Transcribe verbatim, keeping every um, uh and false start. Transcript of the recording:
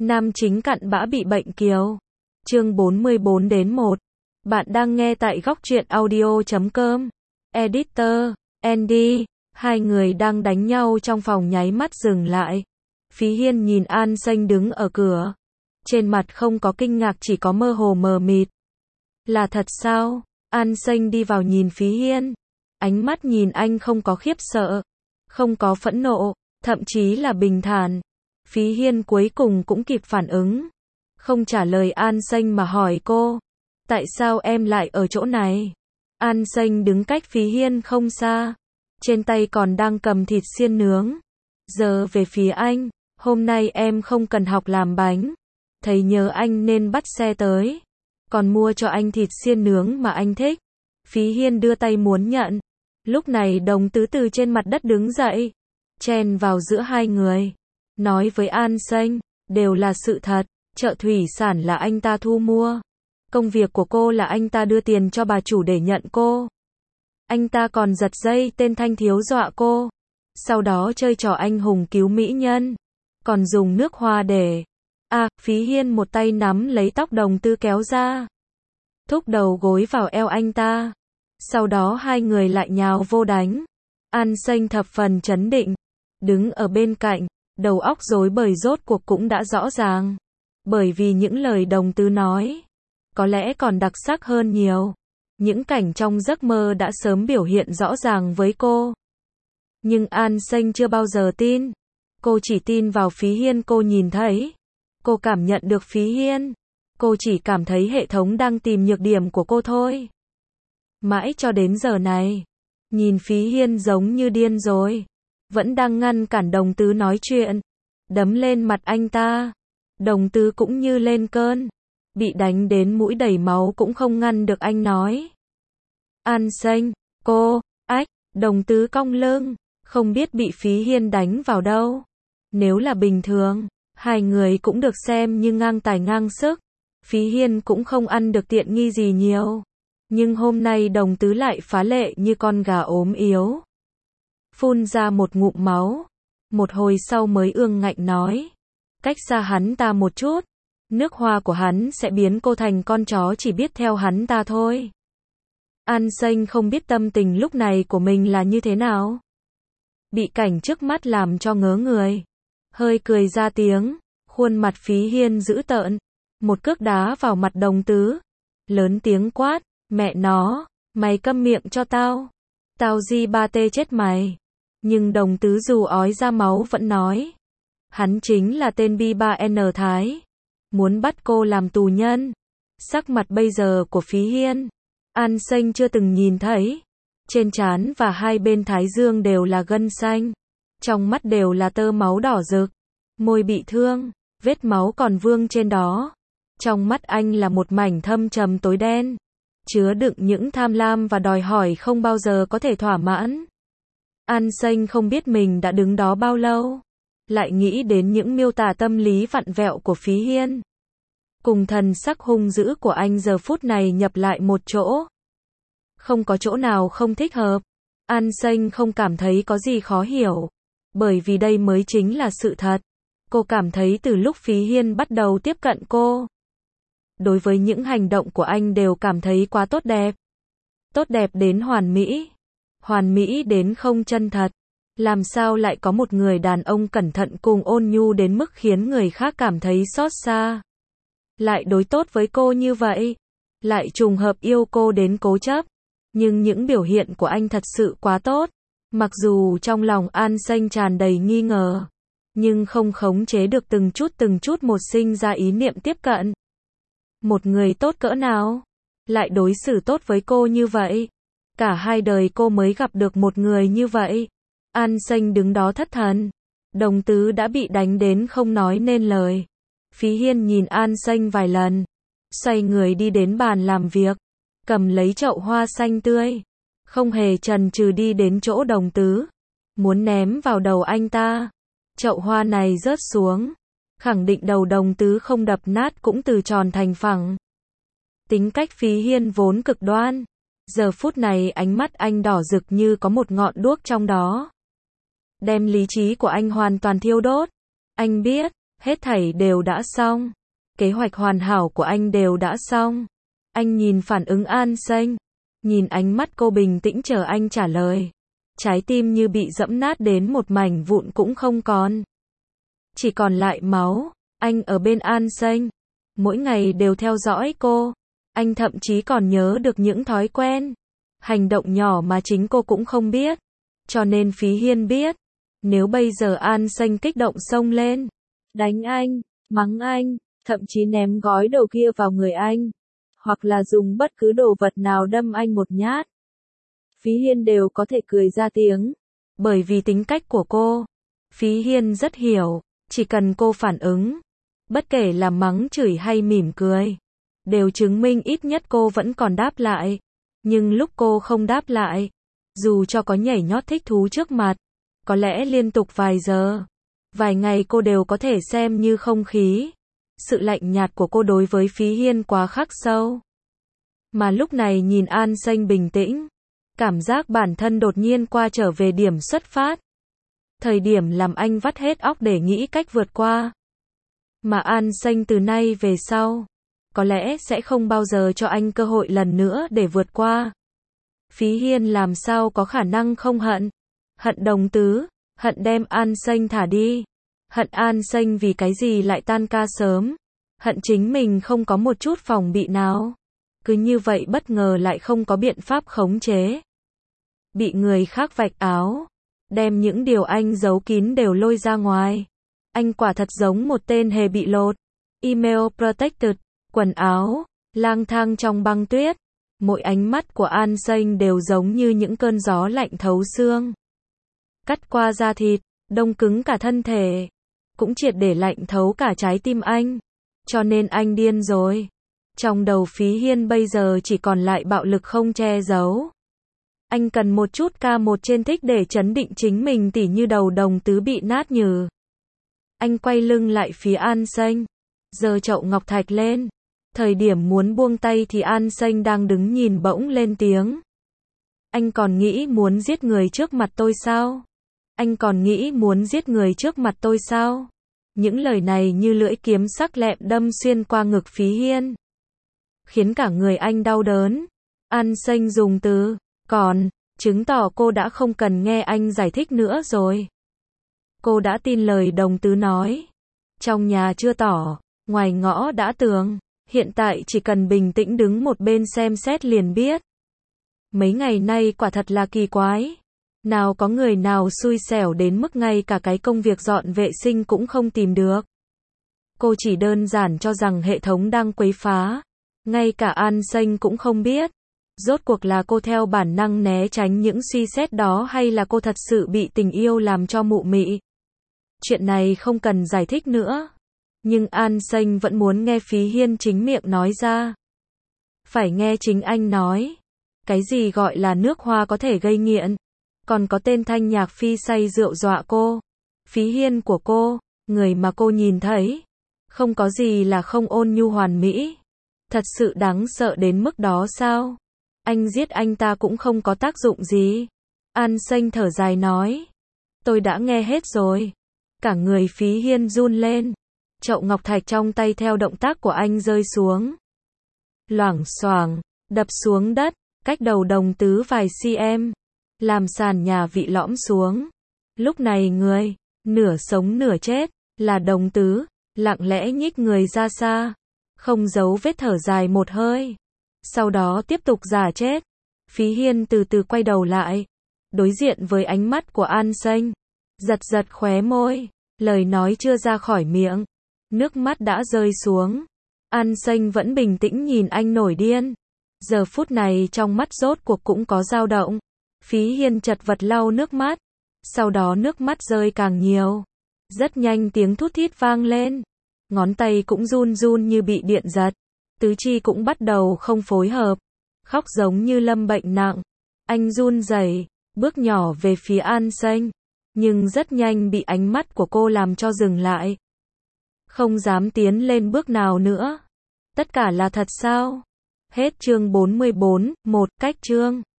Nam chính cặn bã bị bệnh kiều. Chương bốn mươi bốn đến một. Bạn đang nghe tại góc truyện audio chấm com. Editor, Andy, hai người đang đánh nhau trong phòng nháy mắt dừng lại. Phí Hiên nhìn An Xanh đứng ở cửa. Trên mặt không có kinh ngạc, chỉ có mơ hồ mờ mịt. Là thật sao? An Xanh đi vào nhìn Phí Hiên. Ánh mắt nhìn anh không có khiếp sợ, không có phẫn nộ, thậm chí là bình thản. Phí Hiên cuối cùng cũng kịp phản ứng. Không trả lời An Xanh mà hỏi cô. Tại sao em lại ở chỗ này? An Xanh đứng cách Phí Hiên không xa. Trên tay còn đang cầm thịt xiên nướng. Giờ về phía anh. Hôm nay em không cần học làm bánh. Thấy nhớ anh nên bắt xe tới. Còn mua cho anh thịt xiên nướng mà anh thích. Phí Hiên đưa tay muốn nhận. Lúc này Đồng Tứ từ trên mặt đất đứng dậy. Chen vào giữa hai người. Nói với An Xanh, đều là sự thật, chợ thủy sản là anh ta thu mua. Công việc của cô là anh ta đưa tiền cho bà chủ để nhận cô. Anh ta còn giật dây tên Thanh Thiếu dọa cô. Sau đó chơi trò anh hùng cứu mỹ nhân. Còn dùng nước hoa để... À, Phí Hiên một tay nắm lấy tóc Đồng Tư kéo ra. Thúc đầu gối vào eo anh ta. Sau đó hai người lại nhào vô đánh. An Xanh thập phần trấn định. Đứng ở bên cạnh. Đầu óc rối bời rốt cuộc cũng đã rõ ràng. Bởi vì những lời Đồng Tứ nói, có lẽ còn đặc sắc hơn nhiều. Những cảnh trong giấc mơ đã sớm biểu hiện rõ ràng với cô. Nhưng An Xanh chưa bao giờ tin. Cô chỉ tin vào Phí Hiên cô nhìn thấy. Cô cảm nhận được Phí Hiên. Cô chỉ cảm thấy hệ thống đang tìm nhược điểm của cô thôi. Mãi cho đến giờ này, nhìn Phí Hiên giống như điên rồi. Vẫn đang ngăn cản Đồng Tứ nói chuyện. Đấm lên mặt anh ta. Đồng Tứ cũng như lên cơn. Bị đánh đến mũi đầy máu cũng không ngăn được anh nói. An Xanh, cô, ách, Đồng Tứ cong lưng. Không biết bị Phí Hiên đánh vào đâu. Nếu là bình thường, hai người cũng được xem như ngang tài ngang sức. Phí Hiên cũng không ăn được tiện nghi gì nhiều. Nhưng hôm nay Đồng Tứ lại phá lệ như con gà ốm yếu. Phun ra một ngụm máu. Một hồi sau mới ương ngạnh nói. Cách xa hắn ta một chút. Nước hoa của hắn sẽ biến cô thành con chó chỉ biết theo hắn ta thôi. An Xanh không biết tâm tình lúc này của mình là như thế nào. Bị cảnh trước mắt làm cho ngớ người. Hơi cười ra tiếng. Khuôn mặt Phí Hiên dữ tợn. Một cước đá vào mặt Đồng Tứ. Lớn tiếng quát. Mẹ nó, mày câm miệng cho tao. Tao di ba tê chết mày. Nhưng Đồng Tứ dù ói ra máu vẫn nói. Hắn chính là tên Bi ba N Thái. Muốn bắt cô làm tù nhân. Sắc mặt bây giờ của Phí Hiên, An Xanh chưa từng nhìn thấy. Trên trán và hai bên thái dương đều là gân xanh. Trong mắt đều là tơ máu đỏ rực. Môi bị thương, vết máu còn vương trên đó. Trong mắt anh là một mảnh thâm trầm tối đen. Chứa đựng những tham lam và đòi hỏi không bao giờ có thể thỏa mãn. An Xanh không biết mình đã đứng đó bao lâu. Lại nghĩ đến những miêu tả tâm lý vặn vẹo của Phí Hiên. Cùng thần sắc hung dữ của anh giờ phút này nhập lại một chỗ. Không có chỗ nào không thích hợp. An Xanh không cảm thấy có gì khó hiểu. Bởi vì đây mới chính là sự thật. Cô cảm thấy từ lúc Phí Hiên bắt đầu tiếp cận cô. Đối với những hành động của anh đều cảm thấy quá tốt đẹp. Tốt đẹp đến hoàn mỹ. Hoàn mỹ đến không chân thật. Làm sao lại có một người đàn ông cẩn thận cùng ôn nhu đến mức khiến người khác cảm thấy xót xa. Lại đối tốt với cô như vậy. Lại trùng hợp yêu cô đến cố chấp. Nhưng những biểu hiện của anh thật sự quá tốt. Mặc dù trong lòng An Xanh tràn đầy nghi ngờ. Nhưng không khống chế được từng chút từng chút một sinh ra ý niệm tiếp cận. Một người tốt cỡ nào? Lại đối xử tốt với cô như vậy. Cả hai đời cô mới gặp được một người như vậy. An Xanh đứng đó thất thần. Đồng Tứ đã bị đánh đến không nói nên lời. Phí Hiên nhìn An Xanh vài lần. Xoay người đi đến bàn làm việc. Cầm lấy chậu hoa xanh tươi. Không hề chần chừ đi đến chỗ Đồng Tứ. Muốn ném vào đầu anh ta. Chậu hoa này rớt xuống. Khẳng định đầu Đồng Tứ không đập nát cũng từ tròn thành phẳng. Tính cách Phí Hiên vốn cực đoan. Giờ phút này ánh mắt anh đỏ rực như có một ngọn đuốc trong đó. Đem lý trí của anh hoàn toàn thiêu đốt. Anh biết, Hết thảy đều đã xong. Kế hoạch hoàn hảo của anh đều đã xong. Anh nhìn phản ứng An Xanh. Nhìn ánh mắt cô bình tĩnh chờ anh trả lời. Trái tim như bị dẫm nát đến một mảnh vụn cũng không còn. Chỉ còn lại máu. Anh ở bên An Xanh. Mỗi ngày đều theo dõi cô. Anh thậm chí còn nhớ được những thói quen. Hành động nhỏ mà chính cô cũng không biết. Cho nên Phí Hiên biết. Nếu bây giờ An Xanh kích động xông lên. Đánh anh, mắng anh, thậm chí ném gói đồ kia vào người anh. Hoặc là dùng bất cứ đồ vật nào đâm anh một nhát. Phí Hiên đều có thể cười ra tiếng. Bởi vì tính cách của cô. Phí Hiên rất hiểu. Chỉ cần cô phản ứng. Bất kể là mắng chửi hay mỉm cười. Đều chứng minh ít nhất cô vẫn còn đáp lại. Nhưng lúc cô không đáp lại. Dù cho có nhảy nhót thích thú trước mặt. Có lẽ liên tục vài giờ. Vài ngày cô đều có thể xem như không khí. Sự lạnh nhạt của cô đối với Phí Hiên quá khắc sâu. Mà lúc này nhìn An Xanh bình tĩnh. Cảm giác bản thân đột nhiên qua trở về điểm xuất phát. Thời điểm làm anh vắt hết óc để nghĩ cách vượt qua. Mà An Xanh từ nay về sau. Có lẽ sẽ không bao giờ cho anh cơ hội lần nữa để vượt qua. Phí Hiên làm sao có khả năng không hận. Hận Đồng Tứ. Hận đem An Xanh thả đi. Hận An Xanh vì cái gì lại tan ca sớm. Hận chính mình không có một chút phòng bị nào. Cứ như vậy bất ngờ lại không có biện pháp khống chế. Bị người khác vạch áo. Đem những điều anh giấu kín đều lôi ra ngoài. Anh quả thật giống một tên hề bị lột. Email protected. Quần áo. Lang thang trong băng tuyết. Mỗi ánh mắt của An Xanh đều giống như những cơn gió lạnh thấu xương. Cắt qua da thịt. Đông cứng cả thân thể. Cũng triệt để lạnh thấu cả trái tim anh. Cho nên anh điên rồi. Trong đầu Phí Hiên bây giờ chỉ còn lại bạo lực không che giấu. Anh cần một chút ca một trên thích để chấn định chính mình tỉ như đầu Đồng Tứ bị nát nhừ. Anh quay lưng lại phía An Xanh. Giơ chậu ngọc thạch lên. Thời điểm muốn buông tay thì An Xanh đang đứng nhìn bỗng lên tiếng. Anh còn nghĩ muốn giết người trước mặt tôi sao? Anh còn nghĩ muốn giết người trước mặt tôi sao? Những lời này như lưỡi kiếm sắc lẹm đâm xuyên qua ngực Phí Hiên. Khiến cả người anh đau đớn. An Xanh dùng từ, còn, chứng tỏ cô đã không cần nghe anh giải thích nữa rồi. Cô đã tin lời Đồng Tứ nói. Trong nhà chưa tỏ, ngoài ngõ đã tường. Hiện tại chỉ cần bình tĩnh đứng một bên xem xét liền biết. Mấy ngày nay quả thật là kỳ quái. Nào có người nào xui xẻo đến mức ngay cả cái công việc dọn vệ sinh cũng không tìm được. Cô chỉ đơn giản cho rằng hệ thống đang quấy phá. Ngay cả An Xanh cũng không biết. Rốt cuộc là cô theo bản năng né tránh những suy xét đó hay là cô thật sự bị tình yêu làm cho mụ mị. Chuyện này không cần giải thích nữa. Nhưng An Xanh vẫn muốn nghe Phí Hiên chính miệng nói ra. Phải nghe chính anh nói. Cái gì gọi là nước hoa có thể gây nghiện. Còn có tên thanh nhạc phi say rượu dọa cô. Phí Hiên của cô, người mà cô nhìn thấy. Không có gì là không ôn nhu hoàn mỹ. Thật sự đáng sợ đến mức đó sao? Anh giết anh ta cũng không có tác dụng gì. An Xanh thở dài nói. Tôi đã nghe hết rồi. Cả người Phí Hiên run lên. Chậu ngọc thạch trong tay theo động tác của anh rơi xuống. Loảng xoảng, đập xuống đất, cách đầu Đồng Tứ vài cm. Làm sàn nhà vị lõm xuống. Lúc này người, nửa sống nửa chết, là Đồng Tứ, lặng lẽ nhích người ra xa. Không giấu vết thở dài một hơi. Sau đó tiếp tục giả chết. Phí Hiên từ từ quay đầu lại. Đối diện với ánh mắt của An Xanh. Giật giật khóe môi. Lời nói chưa ra khỏi miệng. Nước mắt đã rơi xuống. An Xanh vẫn bình tĩnh nhìn anh nổi điên. Giờ phút này trong mắt rốt cuộc cũng có dao động. Phí Hiên chật vật lau nước mắt. Sau đó nước mắt rơi càng nhiều. Rất nhanh tiếng thút thít vang lên. Ngón tay cũng run run như bị điện giật. Tứ chi cũng bắt đầu không phối hợp. Khóc giống như lâm bệnh nặng. Anh run rẩy, bước nhỏ về phía An Xanh. Nhưng rất nhanh bị ánh mắt của cô làm cho dừng lại. Không dám tiến lên bước nào nữa. Tất cả là thật sao? Hết chương bốn mươi bốn, một cách chương.